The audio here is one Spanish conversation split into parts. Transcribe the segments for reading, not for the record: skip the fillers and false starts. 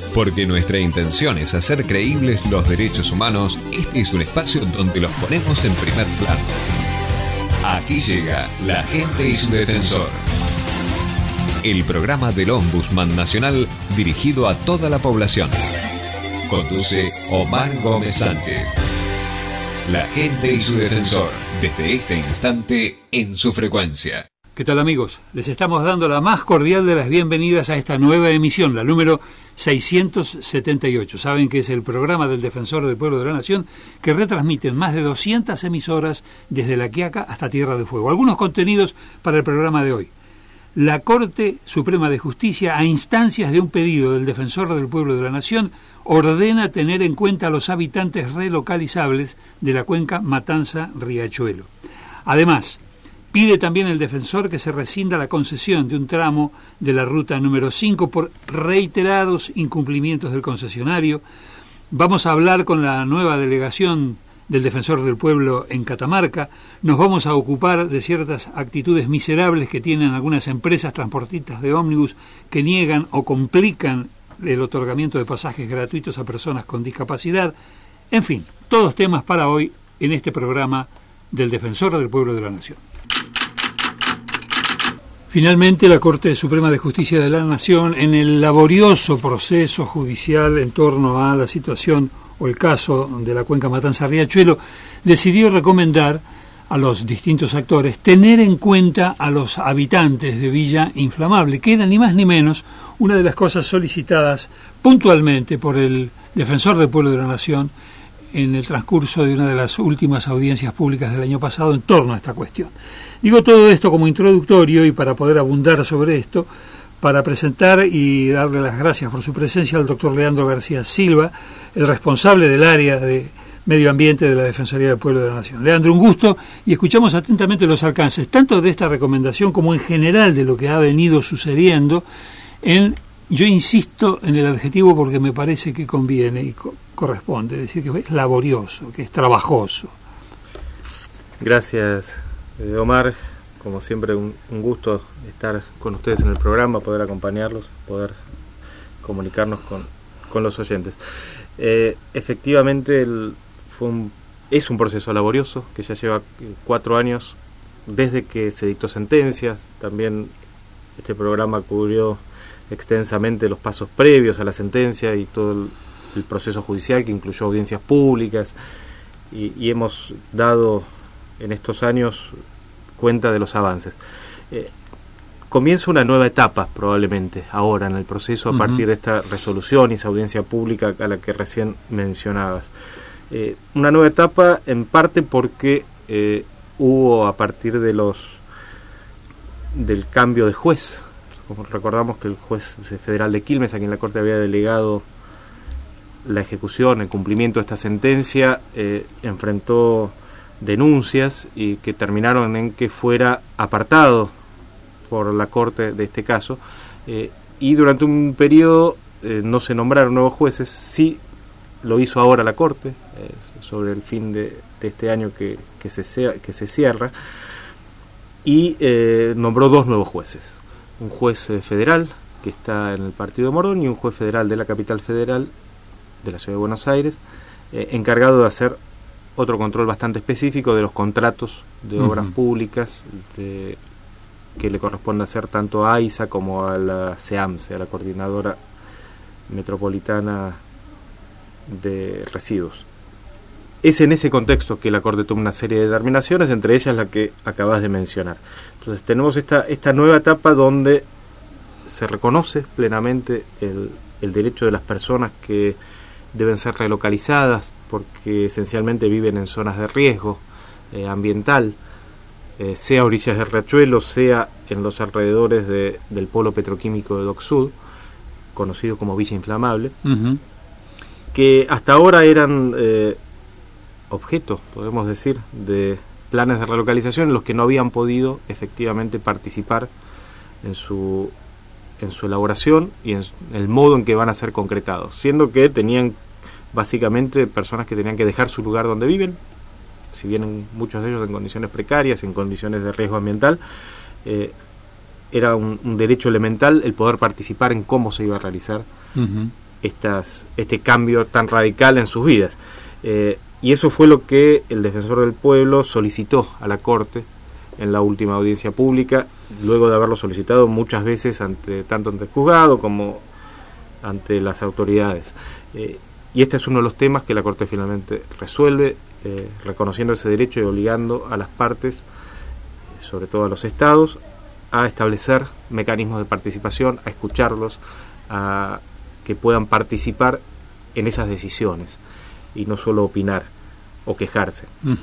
Porque nuestra intención es hacer creíbles los derechos humanos, este es un espacio donde los ponemos en primer plano. Aquí llega La Gente y su Defensor. El programa del Ombudsman Nacional dirigido a toda la población. Conduce Omar Gómez Sánchez. La Gente y su Defensor, desde este instante en su frecuencia. ¿Qué tal, amigos? Les estamos dando la más cordial de las bienvenidas a esta nueva emisión, la número 678. Saben que es el programa del Defensor del Pueblo de la Nación que retransmite en más de 200 emisoras desde La Quiaca hasta Tierra del Fuego. Algunos contenidos para el programa de hoy. La Corte Suprema de Justicia, a instancias de un pedido del Defensor del Pueblo de la Nación, ordena tener en cuenta a los habitantes relocalizables de la cuenca Matanza-Riachuelo. Además, pide también el defensor que se rescinda la concesión de un tramo de la ruta número 5 por reiterados incumplimientos del concesionario. Vamos a hablar con la nueva delegación del Defensor del Pueblo en Catamarca. Nos vamos a ocupar de ciertas actitudes miserables que tienen algunas empresas transportistas de ómnibus que niegan o complican el otorgamiento de pasajes gratuitos a personas con discapacidad. En fin, todos temas para hoy en este programa del Defensor del Pueblo de la Nación. Finalmente, la Corte Suprema de Justicia de la Nación, en el laborioso proceso judicial en torno a la situación o el caso de la cuenca Matanza-Riachuelo, decidió recomendar a los distintos actores tener en cuenta a los habitantes de Villa Inflamable, que era ni más ni menos una de las cosas solicitadas puntualmente por el Defensor del Pueblo de la Nación en el transcurso de una de las últimas audiencias públicas del año pasado en torno a esta cuestión. Digo todo esto como introductorio y para poder abundar sobre esto, para presentar y darle las gracias por su presencia al doctor Leandro García Silva, el responsable del área de Medio Ambiente de la Defensoría del Pueblo de la Nación. Leandro, un gusto, y escuchamos atentamente los alcances, tanto de esta recomendación como en general de lo que ha venido sucediendo yo insisto en el adjetivo porque me parece que conviene y corresponde, decir que es laborioso, que es trabajoso. Gracias, Omar. Como siempre, un gusto estar con ustedes en el programa, poder acompañarlos, poder comunicarnos con los oyentes. Efectivamente, es un proceso laborioso que ya lleva 4 años desde que se dictó sentencia. También este programa cubrió extensamente los pasos previos a la sentencia y todo el proceso judicial, que incluyó audiencias públicas, y hemos dado en estos años cuenta de los avances. Comienza una nueva etapa probablemente ahora en el proceso a partir de esta resolución y esa audiencia pública a la que recién mencionabas. Una nueva etapa en parte porque hubo a partir del cambio de juez. Como recordamos que el juez federal de Quilmes, a quien la Corte había delegado la ejecución, el cumplimiento de esta sentencia, enfrentó denuncias y que terminaron en que fuera apartado por la Corte de este caso, y durante un periodo no se nombraron nuevos jueces. Sí lo hizo ahora la Corte, sobre el fin de este año que se cierra, y nombró 2 nuevos jueces. Un juez federal que está en el partido de Morón y un juez federal de la capital federal de la ciudad de Buenos Aires, encargado de hacer otro control bastante específico de los contratos de obras públicas que le corresponde hacer tanto a AISA como a la CEAMSE, a la Coordinadora Metropolitana de Residuos. Es en ese contexto que la Corte toma una serie de determinaciones, entre ellas la que acabas de mencionar. Entonces tenemos esta nueva etapa donde se reconoce plenamente el derecho de las personas que deben ser relocalizadas porque esencialmente viven en zonas de riesgo ambiental, sea a orillas del Riachuelo, sea en los alrededores del polo petroquímico de Dock Sud, conocido como Villa Inflamable, que hasta ahora eran objeto, podemos decir, de planes de relocalización en los que no habían podido efectivamente participar en su elaboración y en el modo en que van a ser concretados, siendo que tenían básicamente personas que tenían que dejar su lugar donde viven, si bien muchos de ellos en condiciones precarias, en condiciones de riesgo ambiental, era un derecho elemental el poder participar en cómo se iba a realizar este cambio tan radical en sus vidas. Y eso fue lo que el Defensor del Pueblo solicitó a la Corte en la última audiencia pública, luego de haberlo solicitado muchas veces tanto ante el juzgado como ante las autoridades. Y este es uno de los temas que la Corte finalmente resuelve, reconociendo ese derecho y obligando a las partes, sobre todo a los estados, a establecer mecanismos de participación, a escucharlos, a que puedan participar en esas decisiones y no solo opinar o quejarse.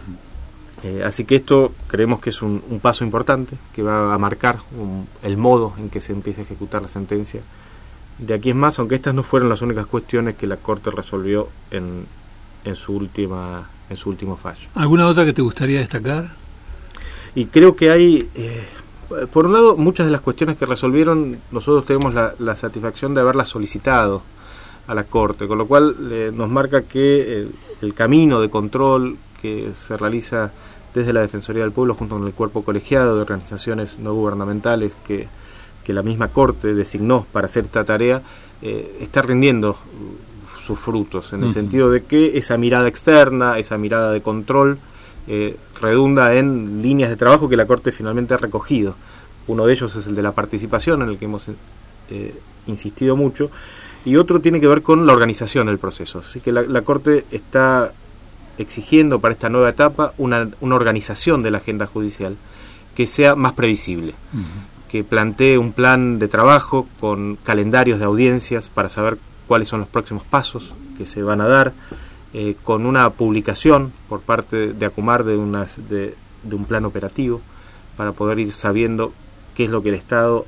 Así que esto creemos que es un paso importante que va a marcar el modo en que se empieza a ejecutar la sentencia. De aquí es más, aunque estas no fueron las únicas cuestiones que la Corte resolvió en su último fallo. ¿Alguna otra que te gustaría destacar? Y creo que hay, por un lado, muchas de las cuestiones que resolvieron, nosotros tenemos la satisfacción de haberlas solicitado a la Corte, con lo cual nos marca que el camino de control que se realiza desde la Defensoría del Pueblo junto con el cuerpo colegiado de organizaciones no gubernamentales que la misma Corte designó para hacer esta tarea, está rindiendo sus frutos, en el sentido de que esa mirada externa, esa mirada de control, redunda en líneas de trabajo que la Corte finalmente ha recogido. Uno de ellos es el de la participación, en el que hemos insistido mucho, y otro tiene que ver con la organización del proceso. Así que la Corte está exigiendo para esta nueva etapa una organización de la agenda judicial que sea más previsible, que plantee un plan de trabajo con calendarios de audiencias para saber cuáles son los próximos pasos que se van a dar, con una publicación por parte de ACUMAR de un plan operativo para poder ir sabiendo qué es lo que el Estado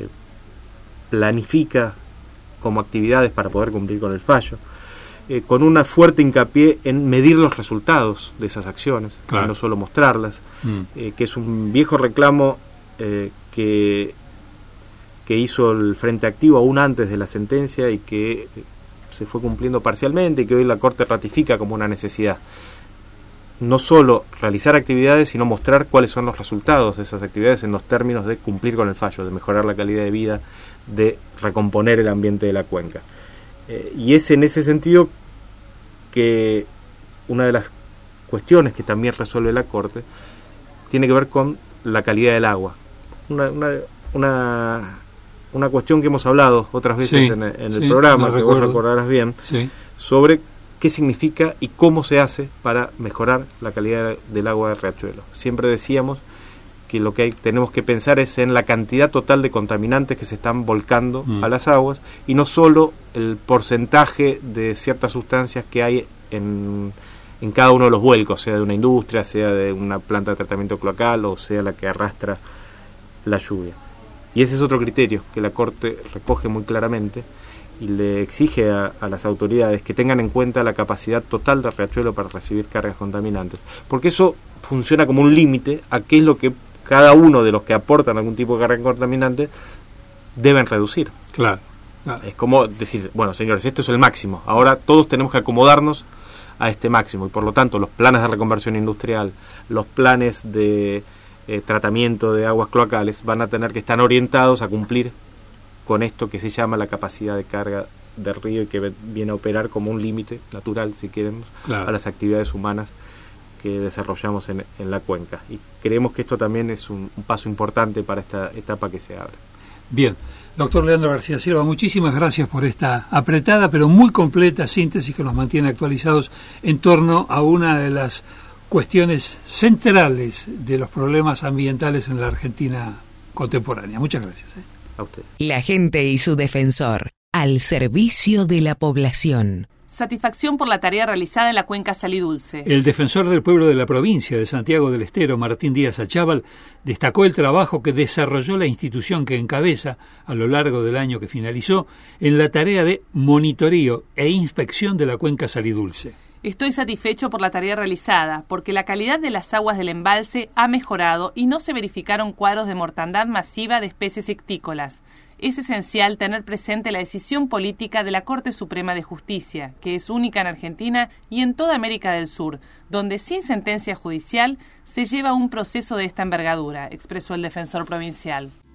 planifica como actividades para poder cumplir con el fallo, con una fuerte hincapié en medir los resultados de esas acciones, claro, y no solo mostrarlas, que es un viejo reclamo que hizo el Frente Activo aún antes de la sentencia y que se fue cumpliendo parcialmente y que hoy la Corte ratifica como una necesidad. No solo realizar actividades, sino mostrar cuáles son los resultados de esas actividades en los términos de cumplir con el fallo, de mejorar la calidad de vida, de recomponer el ambiente de la cuenca. Y es en ese sentido que una de las cuestiones que también resuelve la Corte tiene que ver con la calidad del agua. Una cuestión que hemos hablado otras veces en el programa, que vos recordarás bien, sobre qué significa y cómo se hace para mejorar la calidad del agua de Riachuelo. Siempre decíamos que lo que tenemos que pensar es en la cantidad total de contaminantes que se están volcando a las aguas y no solo el porcentaje de ciertas sustancias que hay en cada uno de los vuelcos, sea de una industria, sea de una planta de tratamiento cloacal o sea la que arrastra la lluvia. Y ese es otro criterio que la Corte recoge muy claramente y le exige a las autoridades que tengan en cuenta la capacidad total de Riachuelo para recibir cargas contaminantes, porque eso funciona como un límite a qué es lo que cada uno de los que aportan algún tipo de carga contaminante deben reducir. Claro. Es como decir, bueno, señores, esto es el máximo, ahora todos tenemos que acomodarnos a este máximo, y por lo tanto los planes de reconversión industrial, los planes de tratamiento de aguas cloacales van a tener que estar orientados a cumplir con esto que se llama la capacidad de carga del río y que viene a operar como un límite natural, si queremos, claro, a las actividades humanas que desarrollamos en la cuenca. Y creemos que esto también es un paso importante para esta etapa que se abre. Bien. Doctor Leandro García Silva, muchísimas gracias por esta apretada pero muy completa síntesis que nos mantiene actualizados en torno a una de las cuestiones centrales de los problemas ambientales en la Argentina contemporánea. Muchas gracias. A usted. La gente y su defensor, al servicio de la población. Satisfacción por la tarea realizada en la cuenca Salidulce. El defensor del pueblo de la provincia de Santiago del Estero, Martín Díaz Achával, destacó el trabajo que desarrolló la institución que encabeza a lo largo del año que finalizó en la tarea de monitoreo e inspección de la cuenca Salidulce. Estoy satisfecho por la tarea realizada, porque la calidad de las aguas del embalse ha mejorado y no se verificaron cuadros de mortandad masiva de especies ictícolas. Es esencial tener presente la decisión política de la Corte Suprema de Justicia, que es única en Argentina y en toda América del Sur, donde sin sentencia judicial se lleva un proceso de esta envergadura, expresó el defensor provincial.